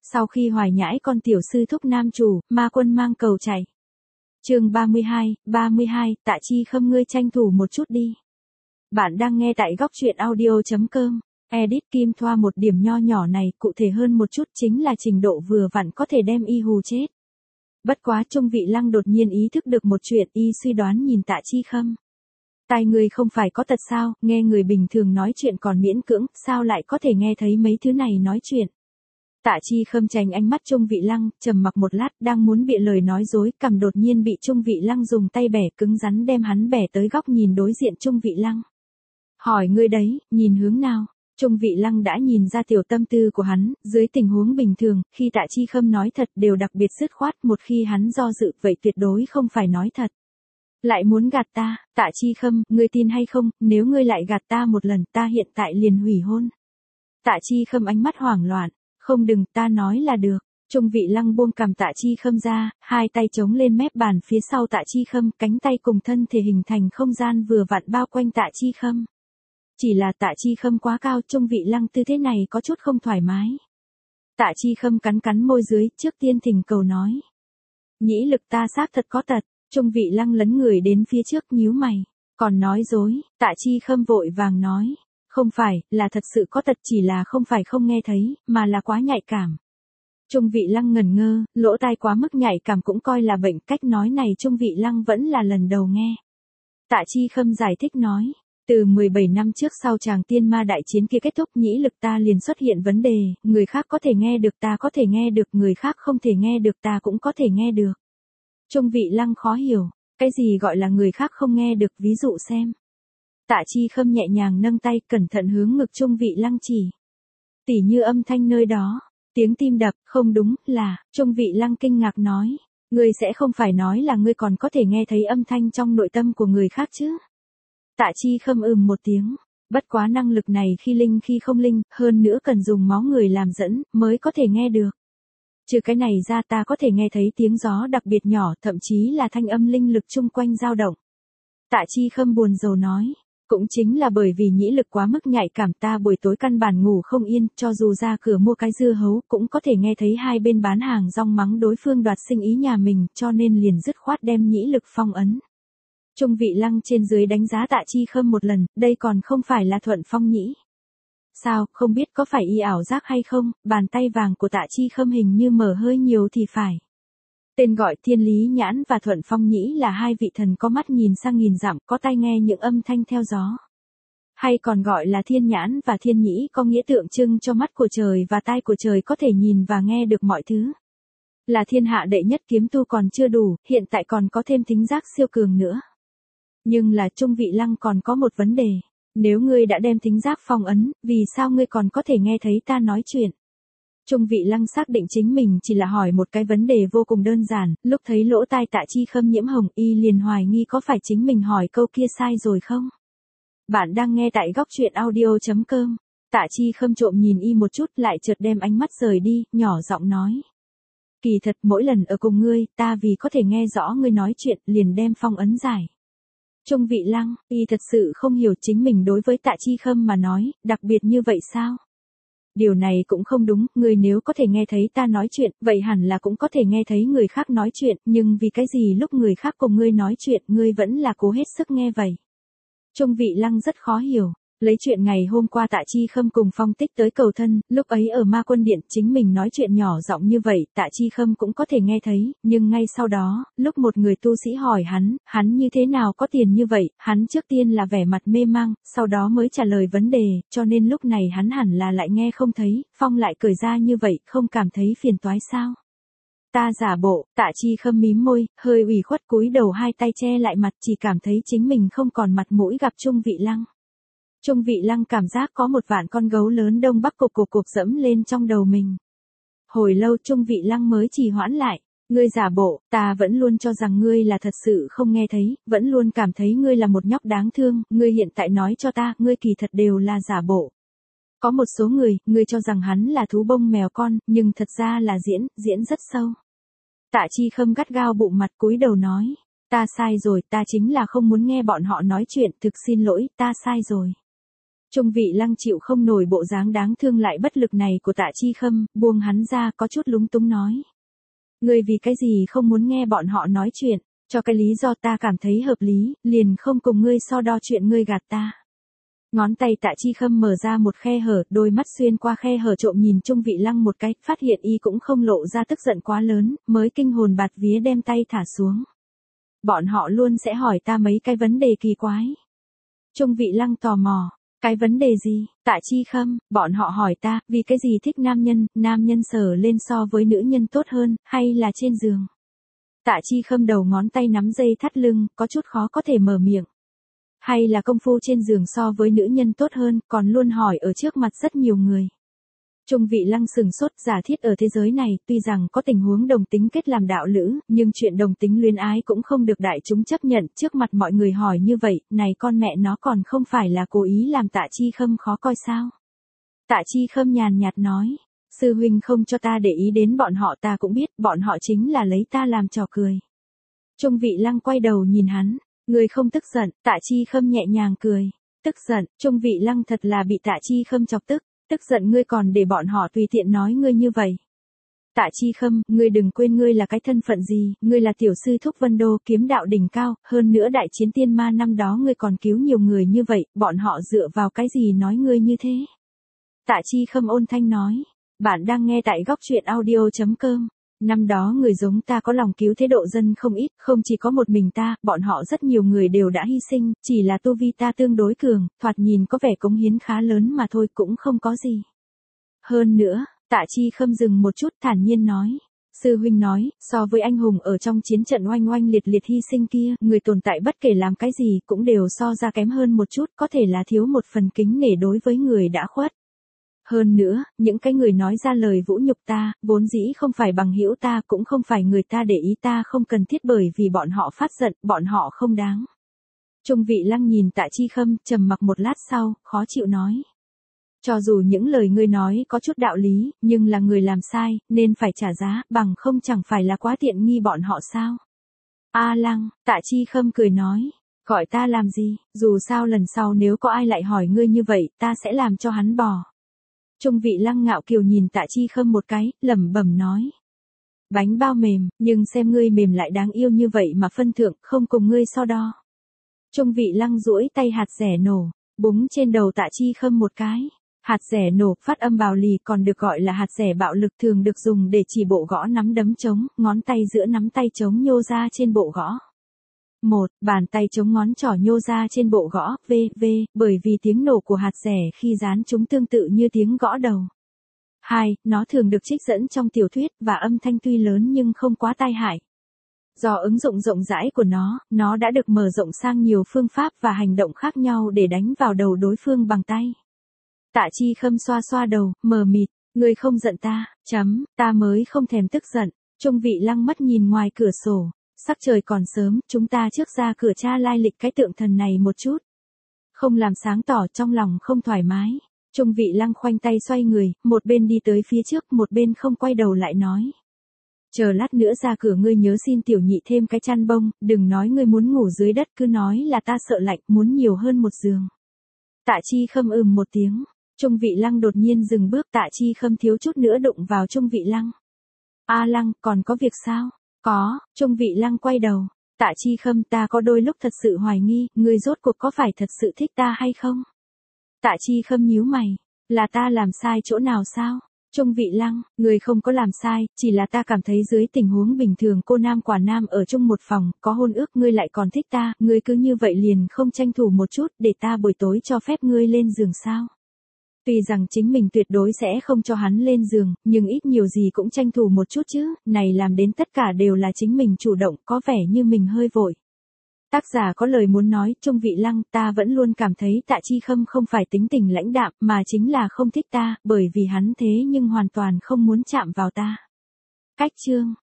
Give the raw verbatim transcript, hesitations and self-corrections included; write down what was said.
Sau khi hoài nhãi con tiểu sư thúc nam chủ, ma quân mang cầu chạy. Chương ba mươi hai, ba mươi hai, Tạ Chi Khâm ngươi tranh thủ một chút đi. Bạn đang nghe tại góc truyện audio chấm com. Edit Kim Thoa một điểm nho nhỏ này, cụ thể hơn một chút chính là trình độ vừa vặn có thể đem y hù chết. Bất quá Trung Vị Lăng đột nhiên ý thức được một chuyện, y suy đoán nhìn Tạ Chi Khâm. Tai người không phải có tật sao, nghe người bình thường nói chuyện còn miễn cưỡng, sao lại có thể nghe thấy mấy thứ này nói chuyện. Tạ Chi Khâm tránh ánh mắt Trung Vị Lăng, trầm mặc một lát, đang muốn bịa lời nói dối, cằm đột nhiên bị Trung Vị Lăng dùng tay bẻ cứng rắn đem hắn bẻ tới góc nhìn đối diện Trung Vị Lăng. Hỏi ngươi đấy, nhìn hướng nào? Trung Vị Lăng đã nhìn ra tiểu tâm tư của hắn, dưới tình huống bình thường, khi Tạ Chi Khâm nói thật đều đặc biệt dứt khoát, một khi hắn do dự vậy tuyệt đối không phải nói thật. Lại muốn gạt ta, Tạ Chi Khâm, ngươi tin hay không, nếu ngươi lại gạt ta một lần ta hiện tại liền hủy hôn. Tạ Chi Khâm ánh mắt hoảng loạn, không đừng, ta nói là được. Trung Vị Lăng buông cằm Tạ Chi Khâm ra, hai tay chống lên mép bàn phía sau Tạ Chi Khâm, cánh tay cùng thân thể hình thành không gian vừa vặn bao quanh Tạ Chi Khâm. Chỉ là Tạ Chi Khâm quá cao, Trung Vị Lăng tư thế này có chút không thoải mái. Tạ Chi Khâm cắn cắn môi dưới, trước tiên thỉnh cầu nói. Nhĩ lực ta xác thật có tật. Trung Vị Lăng lấn người đến phía trước nhíu mày. Còn nói dối, Tạ Chi Khâm vội vàng nói. Không phải, là thật sự có tật, chỉ là không phải không nghe thấy, mà là quá nhạy cảm. Trung Vị Lăng ngẩn ngơ, lỗ tai quá mức nhạy cảm cũng coi là bệnh, cách nói này Trung Vị Lăng vẫn là lần đầu nghe. Tạ Chi Khâm giải thích nói. Từ mười bảy năm trước sau chàng tiên ma đại chiến kia kết thúc, nhĩ lực ta liền xuất hiện vấn đề, người khác có thể nghe được ta có thể nghe được, người khác không thể nghe được ta cũng có thể nghe được. Trung Vị Lăng khó hiểu, cái gì gọi là người khác không nghe được, ví dụ xem. Tạ Chi Khâm nhẹ nhàng nâng tay, cẩn thận hướng ngực Trung Vị Lăng chỉ. Tỉ như âm thanh nơi đó, tiếng tim đập, không đúng, là, Trung Vị Lăng kinh ngạc nói, ngươi sẽ không phải nói là ngươi còn có thể nghe thấy âm thanh trong nội tâm của người khác chứ? Tạ Chi Khâm ừm một tiếng, bất quá năng lực này khi linh khi không linh, hơn nữa cần dùng máu người làm dẫn, mới có thể nghe được. Trừ cái này ra ta có thể nghe thấy tiếng gió đặc biệt nhỏ, thậm chí là thanh âm linh lực chung quanh dao động. Tạ Chi Khâm buồn rầu nói, cũng chính là bởi vì nhĩ lực quá mức nhạy cảm, ta buổi tối căn bản ngủ không yên, cho dù ra cửa mua cái dưa hấu cũng có thể nghe thấy hai bên bán hàng rong mắng đối phương đoạt sinh ý nhà mình, cho nên liền dứt khoát đem nhĩ lực phong ấn. Trung Vị Lăng trên dưới đánh giá Tạ Chi Khâm một lần, đây còn không phải là thuận phong nhĩ. Sao, không biết có phải y ảo giác hay không, bàn tay vàng của Tạ Chi Khâm hình như mở hơi nhiều thì phải. Tên gọi Thiên Lý Nhãn và Thuận Phong Nhĩ là hai vị thần có mắt nhìn sang nghìn dặm, có tai nghe những âm thanh theo gió. Hay còn gọi là Thiên Nhãn và Thiên Nhĩ, có nghĩa tượng trưng cho mắt của trời và tai của trời có thể nhìn và nghe được mọi thứ. Là thiên hạ đệ nhất kiếm tu còn chưa đủ, hiện tại còn có thêm thính giác siêu cường nữa. Nhưng là Trung Vị Lăng còn có một vấn đề. Nếu ngươi đã đem thính giác phong ấn, vì sao ngươi còn có thể nghe thấy ta nói chuyện? Trung Vị Lăng xác định chính mình chỉ là hỏi một cái vấn đề vô cùng đơn giản, lúc thấy lỗ tai Tạ Chi Khâm nhiễm hồng, y liền hoài nghi có phải chính mình hỏi câu kia sai rồi không? Bạn đang nghe tại góc truyện audio chấm com. Tạ Chi Khâm trộm nhìn y một chút, lại chợt đem ánh mắt rời đi, nhỏ giọng nói. Kỳ thật mỗi lần ở cùng ngươi, ta vì có thể nghe rõ ngươi nói chuyện, liền đem phong ấn giải. Trung Vị Lăng, y thật sự không hiểu chính mình đối với Tạ Chi Khâm mà nói, đặc biệt như vậy sao? Điều này cũng không đúng, ngươi nếu có thể nghe thấy ta nói chuyện, vậy hẳn là cũng có thể nghe thấy người khác nói chuyện, nhưng vì cái gì lúc người khác cùng ngươi nói chuyện, ngươi vẫn là cố hết sức nghe vậy? Trung Vị Lăng rất khó hiểu. Lấy chuyện ngày hôm qua Tạ Chi Khâm cùng Phong Tích tới cầu thân, lúc ấy ở Ma Quân Điện chính mình nói chuyện nhỏ giọng như vậy, Tạ Chi Khâm cũng có thể nghe thấy, nhưng ngay sau đó, lúc một người tu sĩ hỏi hắn, hắn như thế nào có tiền như vậy, hắn trước tiên là vẻ mặt mê mang, sau đó mới trả lời vấn đề, cho nên lúc này hắn hẳn là lại nghe không thấy, Phong lại cười ra như vậy, không cảm thấy phiền toái sao? Ta giả bộ, Tạ Chi Khâm mím môi, hơi ủy khuất cúi đầu hai tay che lại mặt, chỉ cảm thấy chính mình không còn mặt mũi gặp Trung Vị Lăng. Trung Vị Lăng cảm giác có một vạn con gấu lớn đông bắc cục cục cục dẫm lên trong đầu mình. Hồi lâu Trung Vị Lăng mới trì hoãn lại, ngươi giả bộ, ta vẫn luôn cho rằng ngươi là thật sự không nghe thấy, vẫn luôn cảm thấy ngươi là một nhóc đáng thương, ngươi hiện tại nói cho ta, ngươi kỳ thật đều là giả bộ. Có một số người, ngươi cho rằng hắn là thú bông mèo con, nhưng thật ra là diễn, diễn rất sâu. Tạ Chi Khâm gắt gao bụng mặt cúi đầu nói, ta sai rồi, ta chính là không muốn nghe bọn họ nói chuyện, thực xin lỗi, ta sai rồi. Trung Vị Lăng chịu không nổi bộ dáng đáng thương lại bất lực này của Tạ Chi Khâm, buông hắn ra có chút lúng túng nói. Ngươi vì cái gì không muốn nghe bọn họ nói chuyện, cho cái lý do ta cảm thấy hợp lý, liền không cùng ngươi so đo chuyện ngươi gạt ta. Ngón tay Tạ Chi Khâm mở ra một khe hở, đôi mắt xuyên qua khe hở trộm nhìn Trung Vị Lăng một cái, phát hiện y cũng không lộ ra tức giận quá lớn, mới kinh hồn bạt vía đem tay thả xuống. Bọn họ luôn sẽ hỏi ta mấy cái vấn đề kỳ quái. Trung Vị Lăng tò mò, cái vấn đề gì? Tạ Chi Khâm, bọn họ hỏi ta, vì cái gì thích nam nhân, nam nhân sờ lên so với nữ nhân tốt hơn, hay là trên giường? Tạ Chi Khâm đầu ngón tay nắm dây thắt lưng, có chút khó có thể mở miệng. Hay là công phu trên giường so với nữ nhân tốt hơn, còn luôn hỏi ở trước mặt rất nhiều người. Trung Vị Lăng sừng sốt, giả thiết ở thế giới này, tuy rằng có tình huống đồng tính kết làm đạo lữ, nhưng chuyện đồng tính luyến ái cũng không được đại chúng chấp nhận, trước mặt mọi người hỏi như vậy, này con mẹ nó còn không phải là cố ý làm Tạ Chi Khâm khó coi sao? Tạ Chi Khâm nhàn nhạt nói, sư huynh không cho ta để ý đến bọn họ, ta cũng biết, bọn họ chính là lấy ta làm trò cười. Trung Vị Lăng quay đầu nhìn hắn, người không tức giận, Tạ Chi Khâm nhẹ nhàng cười, tức giận, Trung Vị Lăng thật là bị Tạ Chi Khâm chọc tức. Tức giận ngươi còn để bọn họ tùy tiện nói ngươi như vậy. Tạ Chi Khâm, ngươi đừng quên ngươi là cái thân phận gì, ngươi là tiểu sư thúc Vân Đô, kiếm đạo đỉnh cao, hơn nữa đại chiến tiên ma năm đó ngươi còn cứu nhiều người như vậy, bọn họ dựa vào cái gì nói ngươi như thế? Tạ Chi Khâm ôn thanh nói, bạn đang nghe tại góc truyện audio chấm com. Năm đó người giống ta có lòng cứu thế độ dân không ít, không chỉ có một mình ta, bọn họ rất nhiều người đều đã hy sinh, chỉ là tu vi ta tương đối cường, thoạt nhìn có vẻ cống hiến khá lớn mà thôi, cũng không có gì. Hơn nữa, Tạ Chi Khâm dừng một chút thản nhiên nói. Sư huynh nói, so với anh hùng ở trong chiến trận oanh oanh liệt liệt hy sinh kia, người tồn tại bất kể làm cái gì cũng đều so ra kém hơn một chút, có thể là thiếu một phần kính nể đối với người đã khuất. Hơn nữa, những cái người nói ra lời vũ nhục ta, vốn dĩ không phải bằng hữu ta, cũng không phải người ta để ý ta, không cần thiết bởi vì bọn họ phát giận, bọn họ không đáng. Trung Vị Lăng nhìn Tạ Chi Khâm, trầm mặc một lát sau, khó chịu nói. Cho dù những lời ngươi nói có chút đạo lý, nhưng là người làm sai, nên phải trả giá, bằng không chẳng phải là quá tiện nghi bọn họ sao? A Lăng, Tạ Chi Khâm cười nói. Gọi ta làm gì, dù sao lần sau nếu có ai lại hỏi ngươi như vậy, ta sẽ làm cho hắn bỏ. Trung Vị Lăng ngạo kiều nhìn Tạ Chi Khâm một cái, lẩm bẩm nói. Bánh bao mềm, nhưng xem ngươi mềm lại đáng yêu như vậy mà phân thượng, không cùng ngươi so đo. Trung Vị Lăng duỗi tay hạt rẻ nổ, búng trên đầu Tạ Chi Khâm một cái. Hạt rẻ nổ, phát âm bào lì còn được gọi là hạt rẻ bạo lực, thường được dùng để chỉ bộ gõ nắm đấm trống, ngón tay giữa nắm tay trống nhô ra trên bộ gõ. một. Bàn tay chống ngón trỏ nhô ra trên bộ gõ, v, v, bởi vì tiếng nổ của hạt rẻ khi dán chúng tương tự như tiếng gõ đầu. hai. Nó thường được trích dẫn trong tiểu thuyết, và âm thanh tuy lớn nhưng không quá tai hại. Do ứng dụng rộng rãi của nó, nó đã được mở rộng sang nhiều phương pháp và hành động khác nhau để đánh vào đầu đối phương bằng tay. Tạ Chi Khâm xoa xoa đầu, mờ mịt, ngươi không giận ta, chấm, ta mới không thèm tức giận. Trung Vị Lăng mắt nhìn ngoài cửa sổ. Sắc trời còn sớm, chúng ta trước ra cửa tra lai lịch cái tượng thần này một chút. Không làm sáng tỏ, trong lòng không thoải mái. Trung Vị Lăng khoanh tay xoay người, một bên đi tới phía trước, một bên không quay đầu lại nói. Chờ lát nữa ra cửa ngươi nhớ xin tiểu nhị thêm cái chăn bông, đừng nói ngươi muốn ngủ dưới đất, cứ nói là ta sợ lạnh, muốn nhiều hơn một giường. Tạ Chi Khâm ừm một tiếng. Trung Vị Lăng đột nhiên dừng bước, Tạ Chi Khâm thiếu chút nữa đụng vào Trung Vị Lăng. A Lăng, còn có việc sao? Có, Trung Vị Lăng quay đầu. Tạ Chi Khâm, ta có đôi lúc thật sự hoài nghi, ngươi rốt cuộc có phải thật sự thích ta hay không? Tạ Chi Khâm nhíu mày, là ta làm sai chỗ nào sao? Trung Vị Lăng, ngươi không có làm sai, chỉ là ta cảm thấy dưới tình huống bình thường cô nam quả nam ở chung một phòng, có hôn ước ngươi lại còn thích ta, ngươi cứ như vậy liền không tranh thủ một chút để ta buổi tối cho phép ngươi lên giường sao? Tuy rằng chính mình tuyệt đối sẽ không cho hắn lên giường, nhưng ít nhiều gì cũng tranh thủ một chút chứ, này làm đến tất cả đều là chính mình chủ động, có vẻ như mình hơi vội. Tác giả có lời muốn nói, Trung Vị Lăng, ta vẫn luôn cảm thấy Tạ Chi Khâm không phải tính tình lãnh đạm, mà chính là không thích ta, bởi vì hắn thế nhưng hoàn toàn không muốn chạm vào ta. Cách chương